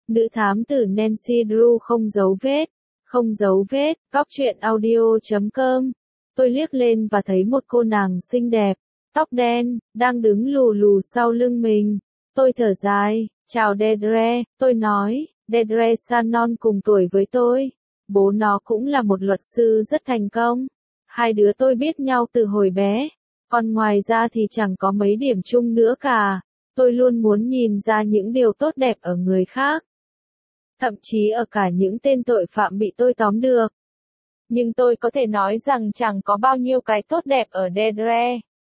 Nữ thám tử Nancy Drew không giấu vết. Không giấu vết, góc truyện audio.com. Tôi liếc lên và thấy một cô nàng xinh đẹp, tóc đen, đang đứng lù lù sau lưng mình. Tôi thở dài, chào Deirdre, tôi nói, Deirdre Shannon cùng tuổi với tôi. Bố nó cũng là một luật sư rất thành công. Hai đứa tôi biết nhau từ hồi bé. Còn ngoài ra thì chẳng có mấy điểm chung nữa cả. Tôi luôn muốn nhìn ra những điều tốt đẹp ở người khác. Thậm chí ở cả những tên tội phạm bị tôi tóm được. Nhưng tôi có thể nói rằng chẳng có bao nhiêu cái tốt đẹp ở Deirdre.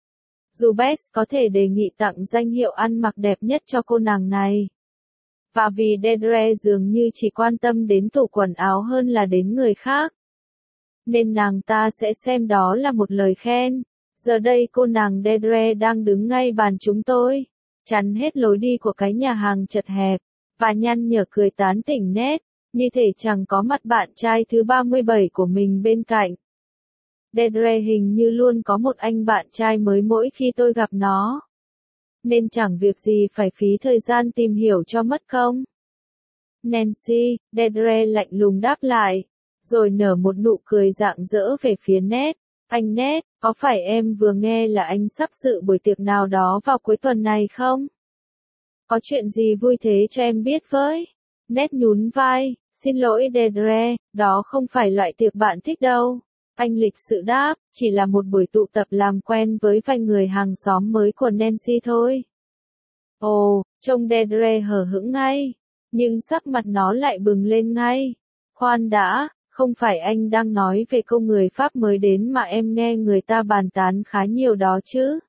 Dù Bess có thể đề nghị tặng danh hiệu ăn mặc đẹp nhất cho cô nàng này. Và vì Deirdre dường như chỉ quan tâm đến tủ quần áo hơn là đến người khác. Nên nàng ta sẽ xem đó là một lời khen. Giờ đây cô nàng Deirdre đang đứng ngay bàn chúng tôi, chắn hết lối đi của cái nhà hàng chật hẹp, và nhăn nhở cười tán tỉnh Ned, như thể chẳng có mặt bạn trai thứ 37 của mình bên cạnh. Deirdre hình như luôn có một anh bạn trai mới mỗi khi tôi gặp nó. Nên chẳng việc gì phải phí thời gian tìm hiểu cho mất công. Nancy, Deirdre lạnh lùng đáp lại, rồi nở một nụ cười rạng rỡ về phía Ned. Anh Ned, có phải em vừa nghe là anh sắp dự buổi tiệc nào đó vào cuối tuần này không? Có chuyện gì vui thế cho em biết với? Ned nhún vai, xin lỗi Deirdre, đó không phải loại tiệc bạn thích đâu. Anh lịch sự đáp, chỉ là một buổi tụ tập làm quen với vài người hàng xóm mới của Nancy thôi. Ồ, trông Deirdre hờ hững ngay, nhưng sắc mặt nó lại bừng lên ngay. Khoan đã, không phải anh đang nói về cô người Pháp mới đến mà em nghe người ta bàn tán khá nhiều đó chứ?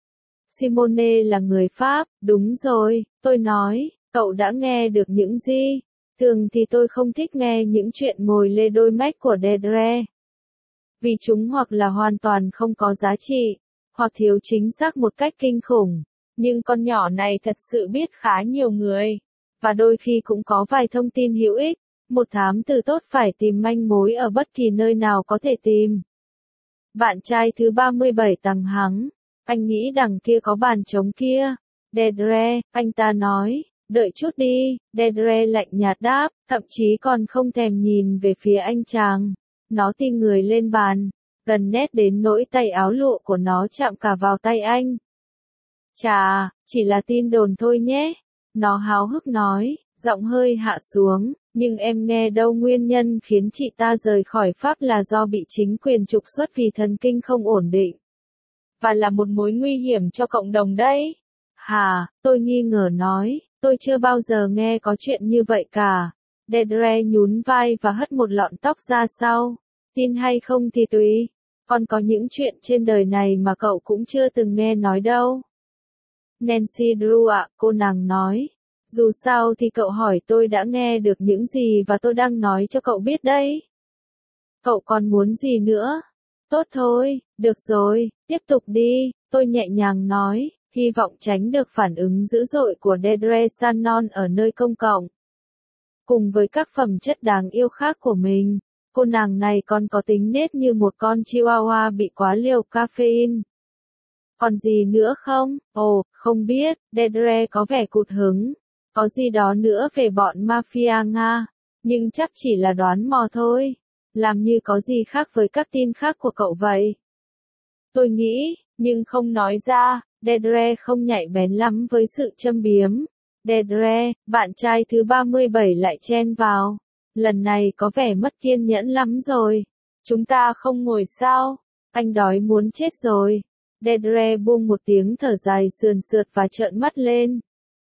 Simone là người Pháp, đúng rồi, tôi nói, cậu đã nghe được những gì? Thường thì tôi không thích nghe những chuyện ngồi lê đôi mách của Deirdre. Vì chúng hoặc là hoàn toàn không có giá trị, hoặc thiếu chính xác một cách kinh khủng. Nhưng con nhỏ này thật sự biết khá nhiều người. Và đôi khi cũng có vài thông tin hữu ích. Một thám tử tốt phải tìm manh mối ở bất kỳ nơi nào có thể tìm. Bạn trai thứ 37 tằng hắng. Anh nghĩ đằng kia có bàn trống kia. Deirdre, anh ta nói, đợi chút đi. Deirdre lạnh nhạt đáp, thậm chí còn không thèm nhìn về phía anh chàng. Nó ti người lên bàn, gần Ned đến nỗi tay áo lụa của nó chạm cả vào tay anh. Chà, chỉ là tin đồn thôi nhé. Nó háo hức nói, giọng hơi hạ xuống, nhưng em nghe đâu nguyên nhân khiến chị ta rời khỏi Pháp là do bị chính quyền trục xuất vì thần kinh không ổn định. Và là một mối nguy hiểm cho cộng đồng đấy. Hả, tôi nghi ngờ nói, tôi chưa bao giờ nghe có chuyện như vậy cả. Deirdre nhún vai và hất một lọn tóc ra sau. Tin hay không thì tùy. Còn có những chuyện trên đời này mà cậu cũng chưa từng nghe nói đâu. Nancy Drew ạ, cô nàng nói. Dù sao thì cậu hỏi tôi đã nghe được những gì và tôi đang nói cho cậu biết đấy. Cậu còn muốn gì nữa? Tốt thôi, được rồi, tiếp tục đi, tôi nhẹ nhàng nói, hy vọng tránh được phản ứng dữ dội của Deirdre Shannon ở nơi công cộng. Cùng với các phẩm chất đáng yêu khác của mình, cô nàng này còn có tính nết như một con chihuahua bị quá liều caffeine. Còn gì nữa không? Ồ, không biết, Deirdre có vẻ cụt hứng. Có gì đó nữa về bọn mafia Nga, nhưng chắc chỉ là đoán mò thôi. Làm như có gì khác với các tin khác của cậu vậy? Tôi nghĩ, nhưng không nói ra, Deirdre không nhạy bén lắm với sự châm biếm. Deirdre, bạn trai thứ 37 lại chen vào. Lần này có vẻ mất kiên nhẫn lắm rồi. Chúng ta không ngồi sao? Anh đói muốn chết rồi. Deirdre buông một tiếng thở dài sườn sượt và trợn mắt lên.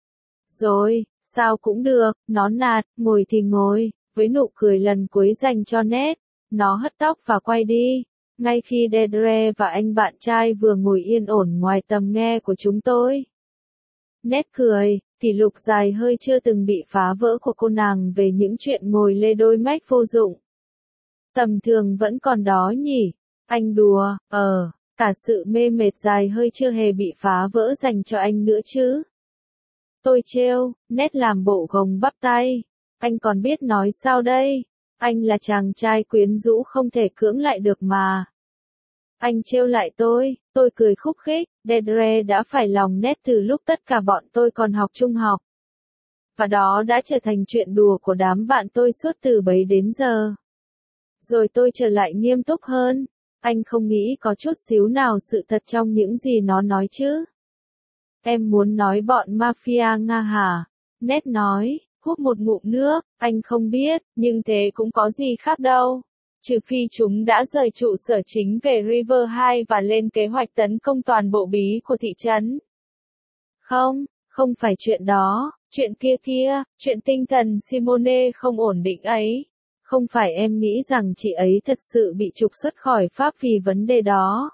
Rồi, sao cũng được, nó nạt, ngồi thì ngồi, với nụ cười lần cuối dành cho Ned. Nó hất tóc và quay đi. Ngay khi Deirdre và anh bạn trai vừa ngồi yên ổn ngoài tầm nghe của chúng tôi. Ned cười, kỷ lục dài hơi chưa từng bị phá vỡ của cô nàng về những chuyện ngồi lê đôi mách vô dụng. Tầm thường vẫn còn đó nhỉ? Anh đùa, cả sự mê mệt dài hơi chưa hề bị phá vỡ dành cho anh nữa chứ. Tôi trêu, Ned làm bộ gồng bắp tay. Anh còn biết nói sao đây? Anh là chàng trai quyến rũ không thể cưỡng lại được mà. Anh trêu lại tôi cười khúc khích, Deirdre đã phải lòng Ned từ lúc tất cả bọn tôi còn học trung học. Và đó đã trở thành chuyện đùa của đám bạn tôi suốt từ bấy đến giờ. Rồi tôi trở lại nghiêm túc hơn. Anh không nghĩ có chút xíu nào sự thật trong những gì nó nói chứ? Em muốn nói bọn mafia Nga hả? Ned nói, hút một ngụm nước, anh không biết, nhưng thế cũng có gì khác đâu. Trừ phi chúng đã rời trụ sở chính về River 2 và lên kế hoạch tấn công toàn bộ bí của thị trấn. Không, không phải chuyện đó, chuyện kia, chuyện tinh thần Simone không ổn định ấy. Không phải em nghĩ rằng chị ấy thật sự bị trục xuất khỏi Pháp vì vấn đề đó.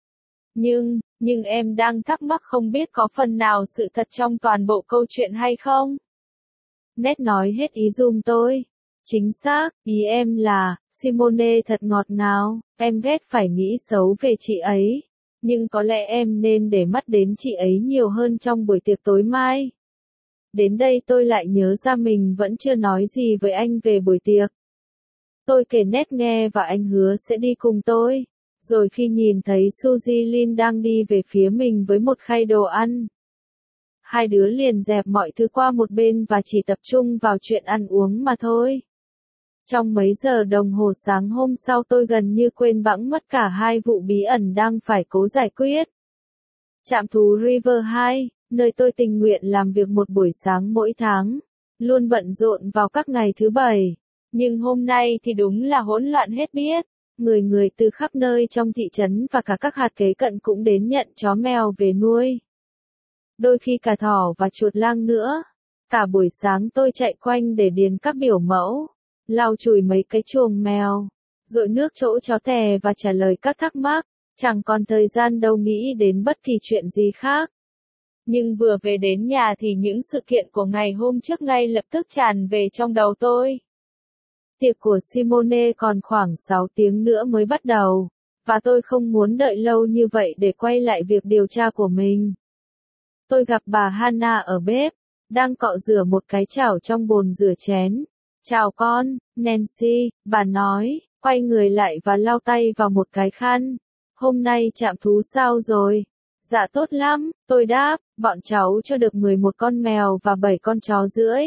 Nhưng em đang thắc mắc không biết có phần nào sự thật trong toàn bộ câu chuyện hay không? Ned nói hết ý giùm tôi. Chính xác, ý em là, Simone thật ngọt ngào, em ghét phải nghĩ xấu về chị ấy. Nhưng có lẽ em nên để mắt đến chị ấy nhiều hơn trong buổi tiệc tối mai. Đến đây tôi lại nhớ ra mình vẫn chưa nói gì với anh về buổi tiệc. Tôi kể Ned nghe và anh hứa sẽ đi cùng tôi. Rồi khi nhìn thấy Suzy Lin đang đi về phía mình với một khay đồ ăn, hai đứa liền dẹp mọi thứ qua một bên và chỉ tập trung vào chuyện ăn uống mà thôi. Trong mấy giờ đồng hồ sáng hôm sau tôi gần như quên bẵng mất cả hai vụ bí ẩn đang phải cố giải quyết. Trạm thú River 2, nơi tôi tình nguyện làm việc một buổi sáng mỗi tháng, luôn bận rộn vào các ngày thứ bảy. Nhưng hôm nay thì đúng là hỗn loạn hết biết. Người từ khắp nơi trong thị trấn và cả các hạt kế cận cũng đến nhận chó mèo về nuôi. Đôi khi cả thỏ và chuột lang nữa. Cả buổi sáng tôi chạy quanh để điền các biểu mẫu, lau chùi mấy cái chuồng mèo, dội nước chỗ chó tè và trả lời các thắc mắc. Chẳng còn thời gian đâu nghĩ đến bất kỳ chuyện gì khác. Nhưng vừa về đến nhà thì những sự kiện của ngày hôm trước ngay lập tức tràn về trong đầu tôi. Tiệc của Simone còn khoảng 6 tiếng nữa mới bắt đầu, và tôi không muốn đợi lâu như vậy để quay lại việc điều tra của mình. Tôi gặp bà Hannah ở bếp, đang cọ rửa một cái chảo trong bồn rửa chén. Chào con, Nancy, bà nói, quay người lại và lau tay vào một cái khăn. Hôm nay trạm thú sao rồi? Dạ tốt lắm, tôi đáp, bọn cháu cho được 11 con mèo và 7 con chó rưỡi.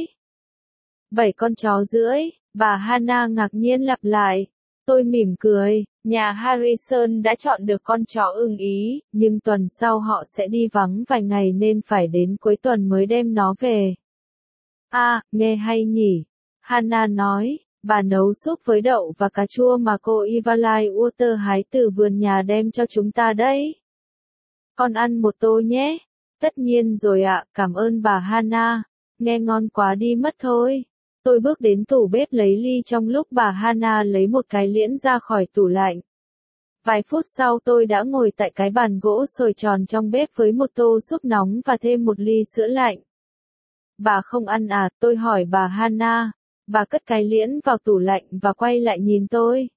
7 con chó rưỡi, bà Hannah ngạc nhiên lặp lại. Tôi mỉm cười, nhà Harrison đã chọn được con chó ưng ý, nhưng tuần sau họ sẽ đi vắng vài ngày nên phải đến cuối tuần mới đem nó về. À, nghe hay nhỉ? Hannah nói, bà nấu súp với đậu và cà chua mà cô Evaline Walter hái từ vườn nhà đem cho chúng ta đấy. Con ăn một tô nhé. Tất nhiên rồi ạ, cảm ơn bà Hannah. Nghe ngon quá đi mất thôi. Tôi bước đến tủ bếp lấy ly trong lúc bà Hannah lấy một cái liễn ra khỏi tủ lạnh. Vài phút sau tôi đã ngồi tại cái bàn gỗ sồi tròn trong bếp với một tô súp nóng và thêm một ly sữa lạnh. Bà không ăn à? Tôi hỏi bà Hannah. Bà cất cái liễn vào tủ lạnh và quay lại nhìn tôi.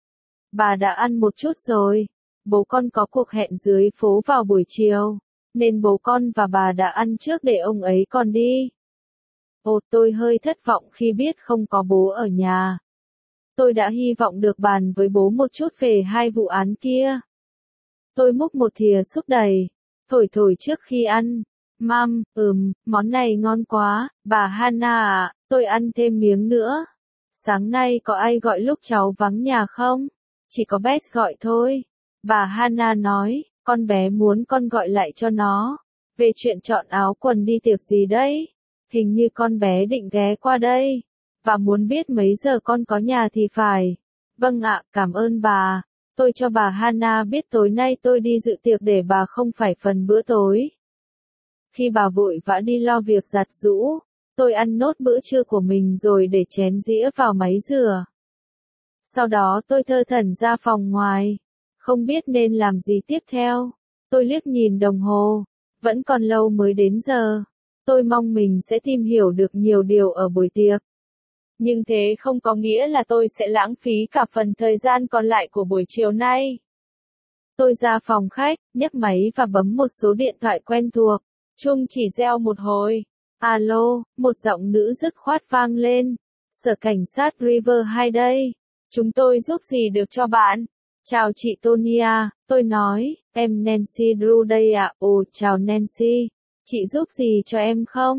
Bà đã ăn một chút rồi. Bố con có cuộc hẹn dưới phố vào buổi chiều, nên bố con và bà đã ăn trước để ông ấy còn đi. Ồ, tôi hơi thất vọng khi biết không có bố ở nhà. Tôi đã hy vọng được bàn với bố một chút về hai vụ án kia. Tôi múc một thìa súp đầy, thổi trước khi ăn. Mom, món này ngon quá, bà Hannah à, tôi ăn thêm miếng nữa. Sáng nay có ai gọi lúc cháu vắng nhà không? Chỉ có Beth gọi thôi. Bà Hannah nói, con bé muốn con gọi lại cho nó. Về chuyện chọn áo quần đi tiệc gì đấy? Hình như con bé định ghé qua đây. Và muốn biết mấy giờ con có nhà thì phải. Vâng ạ, cảm ơn bà. Tôi cho bà Hannah biết tối nay tôi đi dự tiệc để bà không phải phần bữa tối. Khi bà vội vã đi lo việc giặt giũ, tôi ăn nốt bữa trưa của mình rồi để chén dĩa vào máy rửa. Sau đó tôi thơ thẩn ra phòng ngoài. Không biết nên làm gì tiếp theo. Tôi liếc nhìn đồng hồ. Vẫn còn lâu mới đến giờ. Tôi mong mình sẽ tìm hiểu được nhiều điều ở buổi tiệc. Nhưng thế không có nghĩa là tôi sẽ lãng phí cả phần thời gian còn lại của buổi chiều nay. Tôi ra phòng khách, nhấc máy và bấm một số điện thoại quen thuộc. Chuông chỉ reo một hồi. Alo, một giọng nữ dứt khoát vang lên. Sở cảnh sát River 2 đây. Chúng tôi giúp gì được cho bạn? Chào chị Tonia, tôi nói, em Nancy Drew đây ạ. Ồ, chào Nancy. Chị giúp gì cho em không?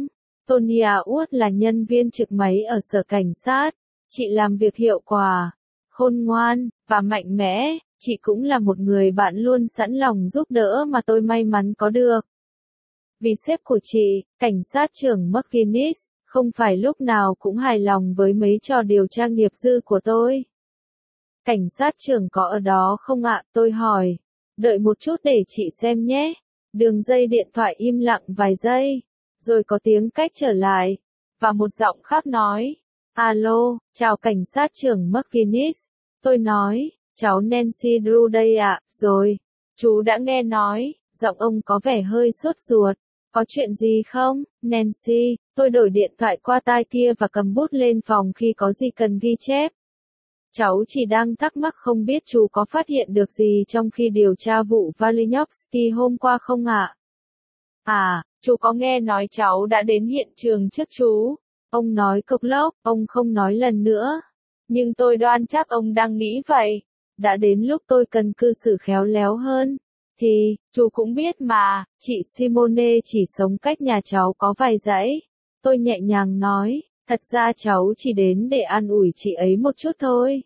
Tonya Wood là nhân viên trực máy ở sở cảnh sát. Chị làm việc hiệu quả, khôn ngoan, và mạnh mẽ. Chị cũng là một người bạn luôn sẵn lòng giúp đỡ mà tôi may mắn có được. Vì sếp của chị, cảnh sát trưởng McGinnis, không phải lúc nào cũng hài lòng với mấy trò điều tra nghiệp dư của tôi. Cảnh sát trưởng có ở đó không ạ? Tôi hỏi. Đợi một chút để chị xem nhé. Đường dây điện thoại im lặng vài giây. Rồi có tiếng cách trở lại. Và một giọng khác nói. Alo, chào cảnh sát trưởng McGinnis. Tôi nói, cháu Nancy Drew đây ạ. Rồi, chú đã nghe nói. Giọng ông có vẻ hơi sốt ruột. Có chuyện gì không, Nancy? Tôi đổi điện thoại qua tai kia và cầm bút lên phòng khi có gì cần ghi chép. Cháu chỉ đang thắc mắc không biết chú có phát hiện được gì trong khi điều tra vụ Valinovsky hôm qua không ạ? À, chú có nghe nói cháu đã đến hiện trường trước chú. Ông nói cộc lốc, ông không nói lần nữa. Nhưng tôi đoan chắc ông đang nghĩ vậy. Đã đến lúc tôi cần cư xử khéo léo hơn. Thì, chú cũng biết mà, chị Simone chỉ sống cách nhà cháu có vài dãy. Tôi nhẹ nhàng nói, thật ra cháu chỉ đến để an ủi chị ấy một chút thôi.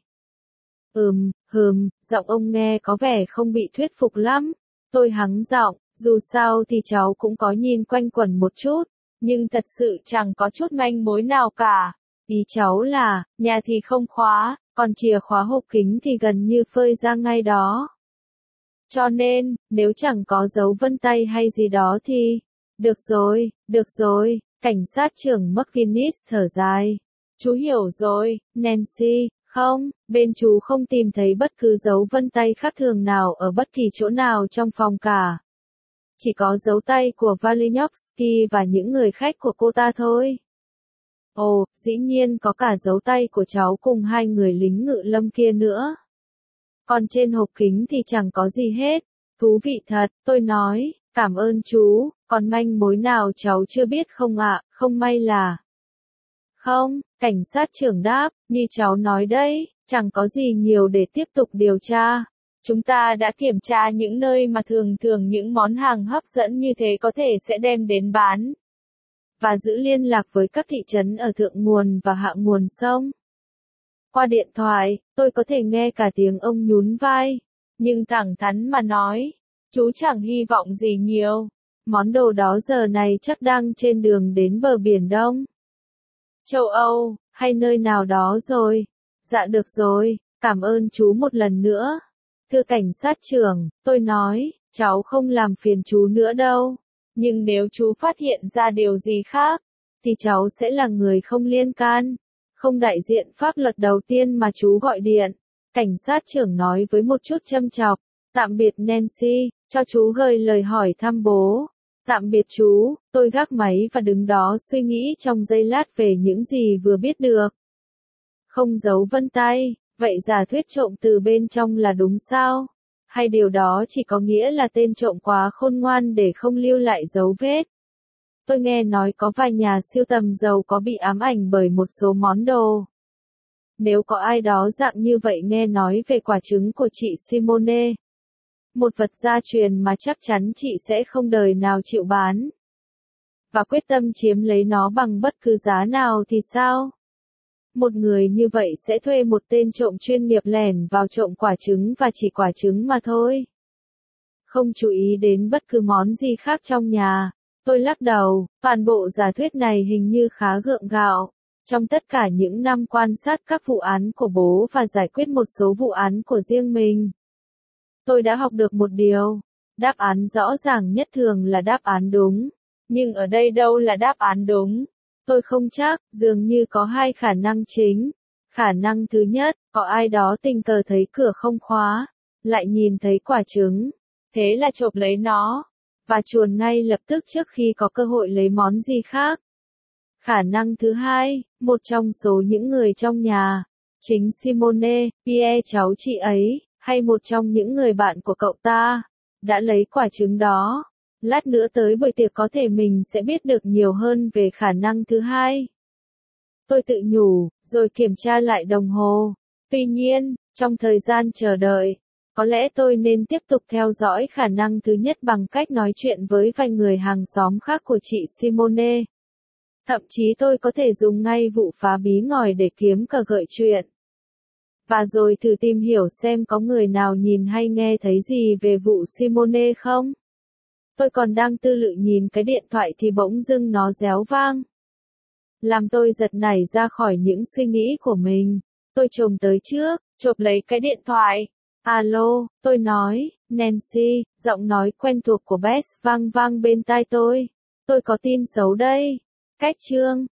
Giọng ông nghe có vẻ không bị thuyết phục lắm. Tôi hắng giọng, dù sao thì cháu cũng có nhìn quanh quẩn một chút, nhưng thật sự chẳng có chút manh mối nào cả. Ý cháu là, nhà thì không khóa, còn chìa khóa hộp kính thì gần như phơi ra ngay đó. Cho nên, nếu chẳng có dấu vân tay hay gì đó thì... Được rồi, cảnh sát trưởng McGinnis thở dài. Chú hiểu rồi, Nancy, không, bên chú không tìm thấy bất cứ dấu vân tay khác thường nào ở bất kỳ chỗ nào trong phòng cả. Chỉ có dấu tay của Valinovsky và những người khách của cô ta thôi. Ồ, dĩ nhiên có cả dấu tay của cháu cùng hai người lính ngự lâm kia nữa. Còn trên hộp kính thì chẳng có gì hết. Thú vị thật, tôi nói, cảm ơn chú, còn manh mối nào cháu chưa biết không ạ, không may là... Không, cảnh sát trưởng đáp, như cháu nói đấy, chẳng có gì nhiều để tiếp tục điều tra. Chúng ta đã kiểm tra những nơi mà thường những món hàng hấp dẫn như thế có thể sẽ đem đến bán. Và giữ liên lạc với các thị trấn ở thượng nguồn và hạ nguồn sông. Qua điện thoại, tôi có thể nghe cả tiếng ông nhún vai. Nhưng thẳng thắn mà nói, chú chẳng hy vọng gì nhiều. Món đồ đó giờ này chắc đang trên đường đến bờ Biển Đông. Châu Âu, hay nơi nào đó rồi. Dạ được rồi, cảm ơn chú một lần nữa. Thưa cảnh sát trưởng, tôi nói, cháu không làm phiền chú nữa đâu. Nhưng nếu chú phát hiện ra điều gì khác, thì cháu sẽ là người không liên can. Không đại diện pháp luật đầu tiên mà chú gọi điện. Cảnh sát trưởng nói với một chút châm chọc. Tạm biệt Nancy, cho chú gửi lời hỏi thăm bố. Tạm biệt chú, tôi gác máy và đứng đó suy nghĩ trong giây lát về những gì vừa biết được. Không dấu vân tay, vậy giả thuyết trộm từ bên trong là đúng sao? Hay điều đó chỉ có nghĩa là tên trộm quá khôn ngoan để không lưu lại dấu vết? Tôi nghe nói có vài nhà sưu tầm giàu có bị ám ảnh bởi một số món đồ. Nếu có ai đó dạng như vậy nghe nói về quả trứng của chị Simone. Một vật gia truyền mà chắc chắn chị sẽ không đời nào chịu bán. Và quyết tâm chiếm lấy nó bằng bất cứ giá nào thì sao? Một người như vậy sẽ thuê một tên trộm chuyên nghiệp lẻn vào trộm quả trứng và chỉ quả trứng mà thôi. Không chú ý đến bất cứ món gì khác trong nhà. Tôi lắc đầu, toàn bộ giả thuyết này hình như khá gượng gạo. Trong tất cả những năm quan sát các vụ án của bố và giải quyết một số vụ án của riêng mình, tôi đã học được một điều. Đáp án rõ ràng nhất thường là đáp án đúng. Nhưng ở đây đâu là đáp án đúng? Tôi không chắc, dường như có hai khả năng chính. Khả năng thứ nhất, có ai đó tình cờ thấy cửa không khóa, lại nhìn thấy quả trứng. Thế là chộp lấy nó, và chuồn ngay lập tức trước khi có cơ hội lấy món gì khác. Khả năng thứ hai, một trong số những người trong nhà, chính Simone, Pierre cháu chị ấy, hay một trong những người bạn của cậu ta, đã lấy quả trứng đó. Lát nữa tới buổi tiệc có thể mình sẽ biết được nhiều hơn về khả năng thứ hai. Tôi tự nhủ, rồi kiểm tra lại đồng hồ. Tuy nhiên, trong thời gian chờ đợi, có lẽ tôi nên tiếp tục theo dõi khả năng thứ nhất bằng cách nói chuyện với vài người hàng xóm khác của chị Simone. Thậm chí tôi có thể dùng ngay vụ phá bí ngòi để kiếm cờ gợi chuyện. Và rồi thử tìm hiểu xem có người nào nhìn hay nghe thấy gì về vụ Simone không? Tôi còn đang tư lự nhìn cái điện thoại thì bỗng dưng nó réo vang. Làm tôi giật nảy ra khỏi những suy nghĩ của mình. Tôi chồm tới trước, chộp lấy cái điện thoại. Alo, tôi nói, Nancy, giọng nói quen thuộc của Beth vang vang bên tai tôi. Tôi có tin xấu đây. Cách chương